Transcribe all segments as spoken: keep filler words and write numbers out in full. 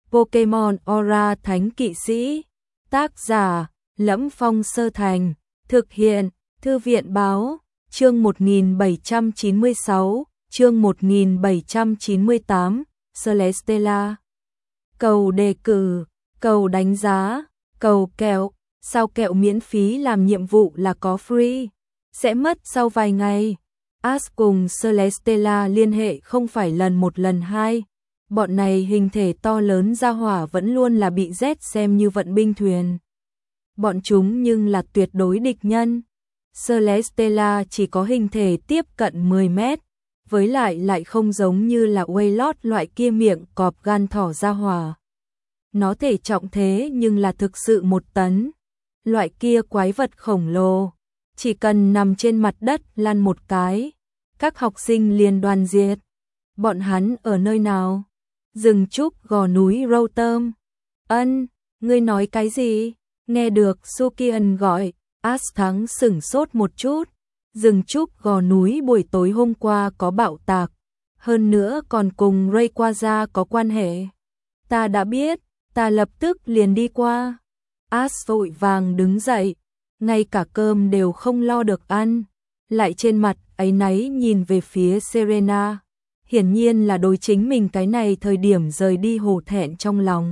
Pokemon Aura Thánh Kỵ Sĩ. Tác giả: Lẫm Phong Sơ Thành. Thực hiện: Thư viện Báo. Chương một nghìn bảy trăm chín mươi sáu, chương một nghìn bảy trăm chín mươi tám, Celesteela. Cầu đề cử, cầu đánh giá, cầu kẹo. Sao kẹo miễn phí làm nhiệm vụ là có free, sẽ mất sau vài ngày. Ash cùng Celesteela liên hệ không phải lần một lần hai. Bọn này hình thể to lớn ra hỏa vẫn luôn là bị Z xem như vận binh thuyền. Bọn chúng nhưng là tuyệt đối địch nhân. Celesteela chỉ có hình thể tiếp cận mười mét, với lại lại không giống như là Wailord loại kia miệng cọp gan thỏ ra hỏa. Nó thể trọng thế nhưng là thực sự một tấn. Loại kia quái vật khổng lồ, chỉ cần nằm trên mặt đất lăn một cái, các học sinh liền đoàn diệt. Bọn hắn ở nơi nào? Rừng trúc gò núi Rotom. Ân, ngươi nói cái gì? Nghe được Sukian gọi, Ash Thắng sửng sốt một chút. Rừng trúc gò núi buổi tối hôm qua có bạo tạc, hơn nữa còn cùng Rayquaza có quan hệ. Ta đã biết, ta lập tức liền đi qua. Ash vội vàng đứng dậy, ngay cả cơm đều không lo được ăn, lại trên mặt áy náy nhìn về phía Serena. Hiển nhiên là đối chính mình cái này thời điểm rời đi hổ thẹn trong lòng.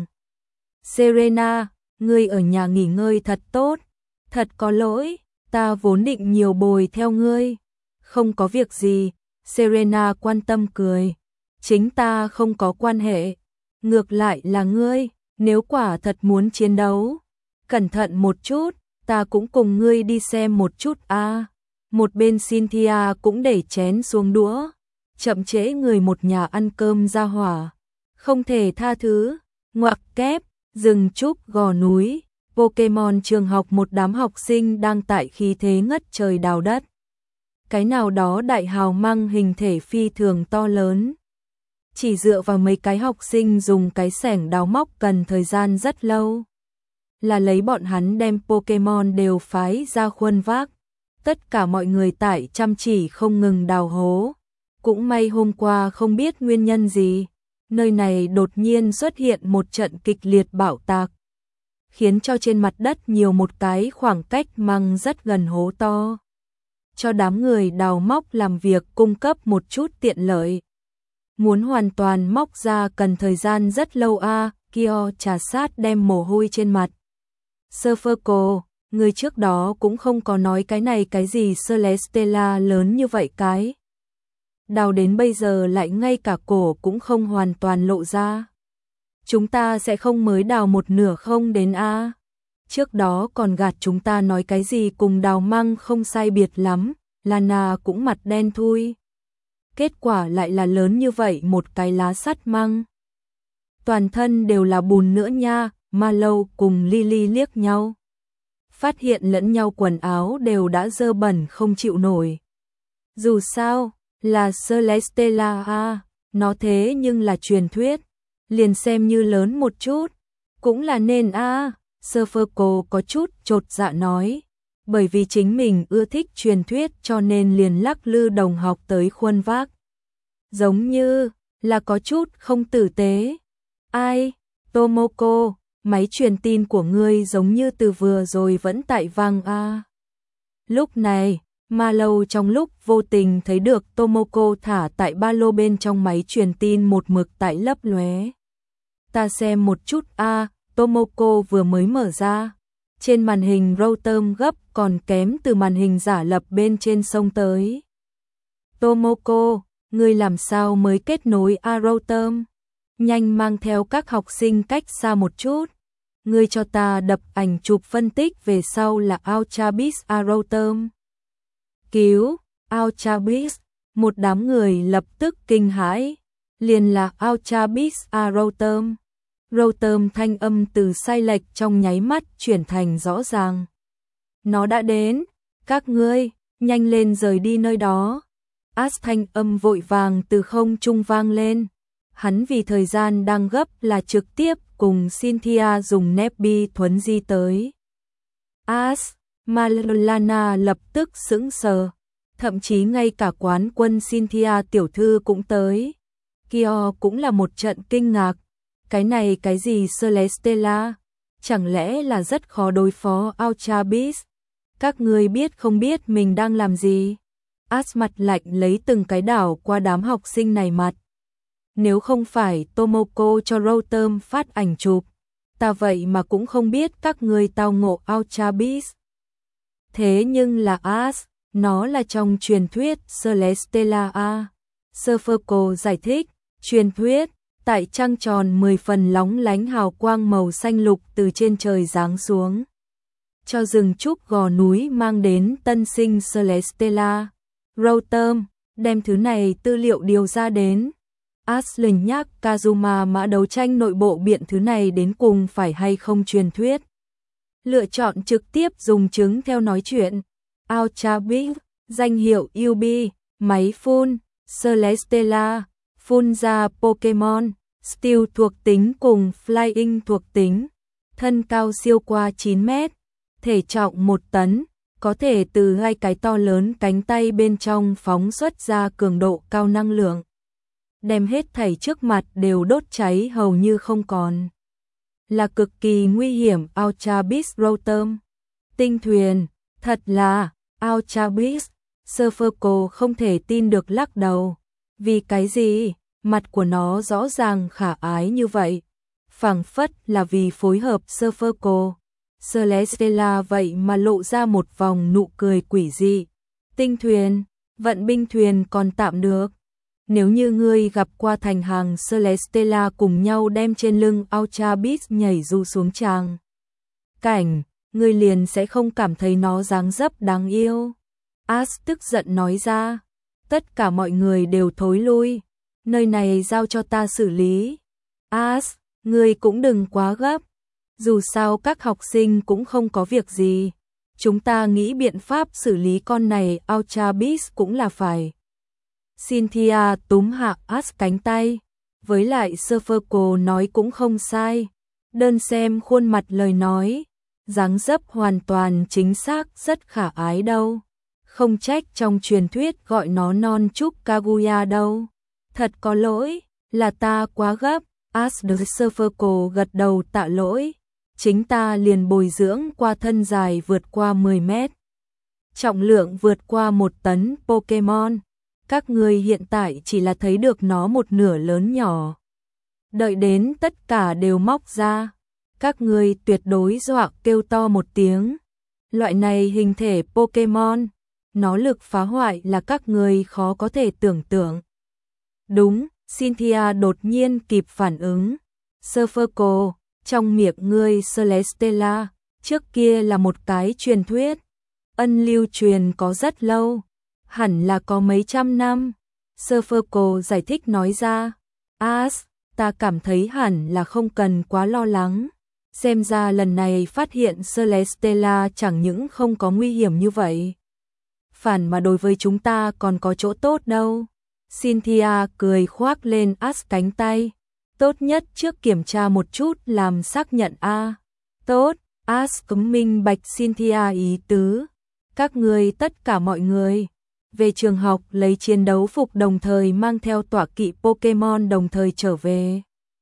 Serena, ngươi ở nhà nghỉ ngơi thật tốt. Thật có lỗi, ta vốn định nhiều bồi theo ngươi. Không có việc gì, Serena quan tâm cười. Chính ta không có quan hệ. Ngược lại là ngươi, nếu quả thật muốn chiến đấu, cẩn thận một chút, ta cũng cùng ngươi đi xem một chút a. À. Một bên Cynthia cũng để chén xuống đũa. Chậm trễ người một nhà ăn cơm ra hỏa, không thể tha thứ. Ngoặc kép, rừng trúc gò núi, Pokemon trường học, một đám học sinh đang tại khí thế ngất trời đào đất. Cái nào đó đại hào mang hình thể phi thường to lớn. Chỉ dựa vào mấy cái học sinh dùng cái xẻng đào móc cần thời gian rất lâu. Là lấy bọn hắn đem Pokemon đều phái ra khuân vác. Tất cả mọi người tại chăm chỉ không ngừng đào hố. Cũng may hôm qua không biết nguyên nhân gì, nơi này đột nhiên xuất hiện một trận kịch liệt bạo tạc, khiến cho trên mặt đất nhiều một cái khoảng cách mang rất gần hố to, cho đám người đào móc làm việc cung cấp một chút tiện lợi. Muốn hoàn toàn móc ra cần thời gian rất lâu a. À, Kyo trà sát đem mồ hôi trên mặt. Surferco, người trước đó cũng không có nói cái này cái gì Celesteela lớn như vậy cái. Đào đến bây giờ lại ngay cả cổ cũng không hoàn toàn lộ ra. Chúng ta sẽ không mới đào một nửa không đến a. À. Trước đó còn gạt chúng ta nói cái gì cùng đào măng không sai biệt lắm, Lana cũng mặt đen thui. Kết quả lại là lớn như vậy một cái lá sắt măng. Toàn thân đều là bùn nữa nha. Mallow cùng Lily liếc nhau, phát hiện lẫn nhau quần áo đều đã dơ bẩn không chịu nổi. Dù sao, là Celesteela a, nó thế nhưng là truyền thuyết, liền xem như lớn một chút, cũng là nên a. Surferco có chút chột dạ nói, bởi vì chính mình ưa thích truyền thuyết cho nên liền lắc lư đồng học tới khuân vác. Giống như là có chút không tử tế. Ai? Tomoko, máy truyền tin của ngươi giống như từ vừa rồi vẫn tại vang a. À. Lúc này, Mallow trong lúc vô tình thấy được Tomoko thả tại ba lô bên trong máy truyền tin một mực tại lấp lóe. Ta xem một chút a. À, Tomoko vừa mới mở ra. Trên màn hình Rotom gấp còn kém từ màn hình giả lập bên trên sông tới. Tomoko, ngươi làm sao mới kết nối a Rotom? Nhanh mang theo các học sinh cách xa một chút. Ngươi cho ta đập ảnh chụp phân tích về sau là Ultrabis a Rotom. Cứu, Ultrabis, một đám người lập tức kinh hãi. Liền là Ultrabis a Rotom. Rotom thanh âm từ sai lệch trong nháy mắt chuyển thành rõ ràng. Nó đã đến, các ngươi, nhanh lên rời đi nơi đó. Ash thanh âm vội vàng từ không trung vang lên. Hắn vì thời gian đang gấp là trực tiếp cùng Cynthia dùng Nepi thuấn di tới. Ash, Malana lập tức sững sờ, thậm chí ngay cả quán quân Cynthia tiểu thư cũng tới. Kyo cũng là một trận kinh ngạc, Cái này cái gì Celestella? Chẳng lẽ là rất khó đối phó Ultra Beast? Các ngươi biết không biết mình đang làm gì? Ash mặt lạnh lấy từng cái đảo qua đám học sinh này mặt. Nếu không phải Tomoko cho Rotom phát ảnh chụp, ta vậy mà cũng không biết các ngươi tao ngộ Ultra Beast. Thế nhưng là Ash, nó là trong truyền thuyết Celestella A. Serphoco giải thích, truyền thuyết, tại trăng tròn mười phần lóng lánh hào quang màu xanh lục từ trên trời giáng xuống, cho rừng trúc gò núi mang đến tân sinh Celestella. Rotom, đem thứ này tư liệu điều ra đến. Ashley nhắc Kazuma mã đấu tranh nội bộ biện thứ này đến cùng phải hay không truyền thuyết. Lựa chọn trực tiếp dùng chứng theo nói chuyện. Ultra Beast, danh hiệu u bê, máy phun, Celestella, phun ra Pokemon, Steel thuộc tính cùng Flying thuộc tính, thân cao siêu qua chín mét, thể trọng một tấn, có thể từ hai cái to lớn cánh tay bên trong phóng xuất ra cường độ cao năng lượng, đem hết thảy trước mặt đều đốt cháy hầu như không còn. Là cực kỳ nguy hiểm Ultra Beast Rotom. Tinh thuyền, thật là Ultra Beast. Serphoco không thể tin được lắc đầu. Vì cái gì? Mặt của nó rõ ràng khả ái như vậy. Phảng phất là vì phối hợp Serphoco. Celestella vậy mà lộ ra một vòng nụ cười quỷ dị. Tinh thuyền, vận binh thuyền còn tạm được. Nếu như ngươi gặp qua thành hàng Celestella cùng nhau đem trên lưng Ultra Beast nhảy du xuống tràng cảnh, ngươi liền sẽ không cảm thấy nó dáng dấp đáng yêu. Ash tức giận nói ra, tất cả mọi người đều thối lui, nơi này giao cho ta xử lý. Ash, ngươi cũng đừng quá gấp, dù sao các học sinh cũng không có việc gì, chúng ta nghĩ biện pháp xử lý con này Ultra Beast cũng là phải. Cynthia túm hạ Ash cánh tay, với lại Serphoco nói cũng không sai, đơn xem khuôn mặt lời nói, dáng dấp hoàn toàn chính xác rất khả ái đâu. Không trách trong truyền thuyết gọi nó non trúc Kaguya đâu. Thật có lỗi, là ta quá gấp. Ash the Serphoco gật đầu tạ lỗi. Chính ta liền bồi dưỡng qua thân dài vượt qua mười mét. Trọng lượng vượt qua một tấn Pokemon. Các người hiện tại chỉ là thấy được nó một nửa lớn nhỏ. Đợi đến tất cả đều móc ra. Các người tuyệt đối dọa kêu to một tiếng. Loại này hình thể Pokemon, nó lực phá hoại là các người khó có thể tưởng tượng. Đúng, Cynthia đột nhiên kịp phản ứng. Serphoco, trong miệng ngươi Celestella, trước kia là một cái truyền thuyết. Ân lưu truyền có rất lâu, hẳn là có mấy trăm năm. Serphoco giải thích nói ra. Ash, ta cảm thấy hẳn là không cần quá lo lắng. Xem ra lần này phát hiện Celestella chẳng những không có nguy hiểm như vậy, phản mà đối với chúng ta còn có chỗ tốt đâu. Cynthia cười khoác lên Ash cánh tay. Tốt nhất trước kiểm tra một chút làm xác nhận a. Tốt, Ash cấm minh bạch Cynthia ý tứ. Các người tất cả mọi người về trường học lấy chiến đấu phục đồng thời mang theo tọa kỵ Pokemon đồng thời trở về.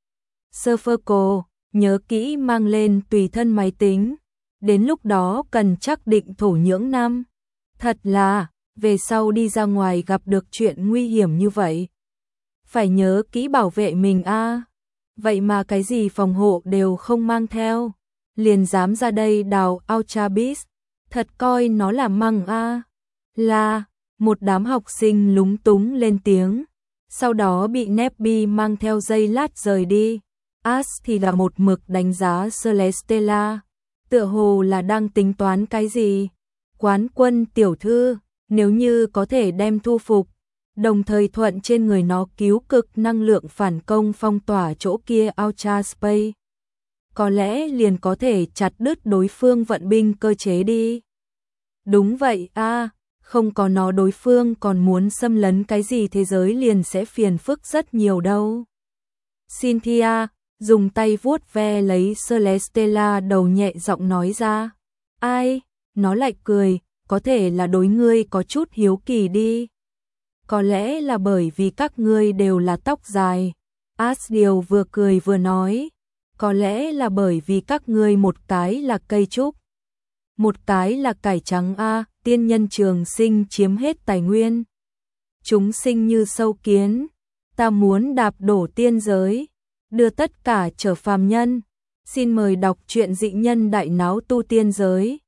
Serphoco, nhớ kỹ mang lên tùy thân máy tính. Đến lúc đó cần chắc định thổ nhưỡng năm. Thật là, về sau đi ra ngoài gặp được chuyện nguy hiểm như vậy, phải nhớ kỹ bảo vệ mình a. Vậy mà cái gì phòng hộ đều không mang theo, liền dám ra đây đào Ultra Beast, thật coi nó là măng a. Là, một đám học sinh lúng túng lên tiếng, sau đó bị Nebby mang theo dây lát rời đi. Ash thì là một mực đánh giá Celestella, tựa hồ là đang tính toán cái gì. Quán quân tiểu thư, nếu như có thể đem thu phục, đồng thời thuận trên người nó cứu cực năng lượng phản công phong tỏa chỗ kia Ultra Space, có lẽ liền có thể chặt đứt đối phương vận binh cơ chế đi. Đúng vậy a, à, không có nó đối phương còn muốn xâm lấn cái gì thế giới liền sẽ phiền phức rất nhiều đâu. Cynthia dùng tay vuốt ve lấy Celestella đầu nhẹ giọng nói ra. Ai? Nó lại cười, có thể là đối ngươi có chút hiếu kỳ đi. Có lẽ là bởi vì các ngươi đều là tóc dài, Asdiel vừa cười vừa nói, có lẽ là bởi vì các ngươi một cái là cây trúc, một cái là cải trắng a, tiên nhân trường sinh chiếm hết tài nguyên. Chúng sinh như sâu kiến, ta muốn đạp đổ tiên giới, đưa tất cả trở phàm nhân. Xin mời đọc truyện Dị Nhân Đại Náo Tu Tiên Giới.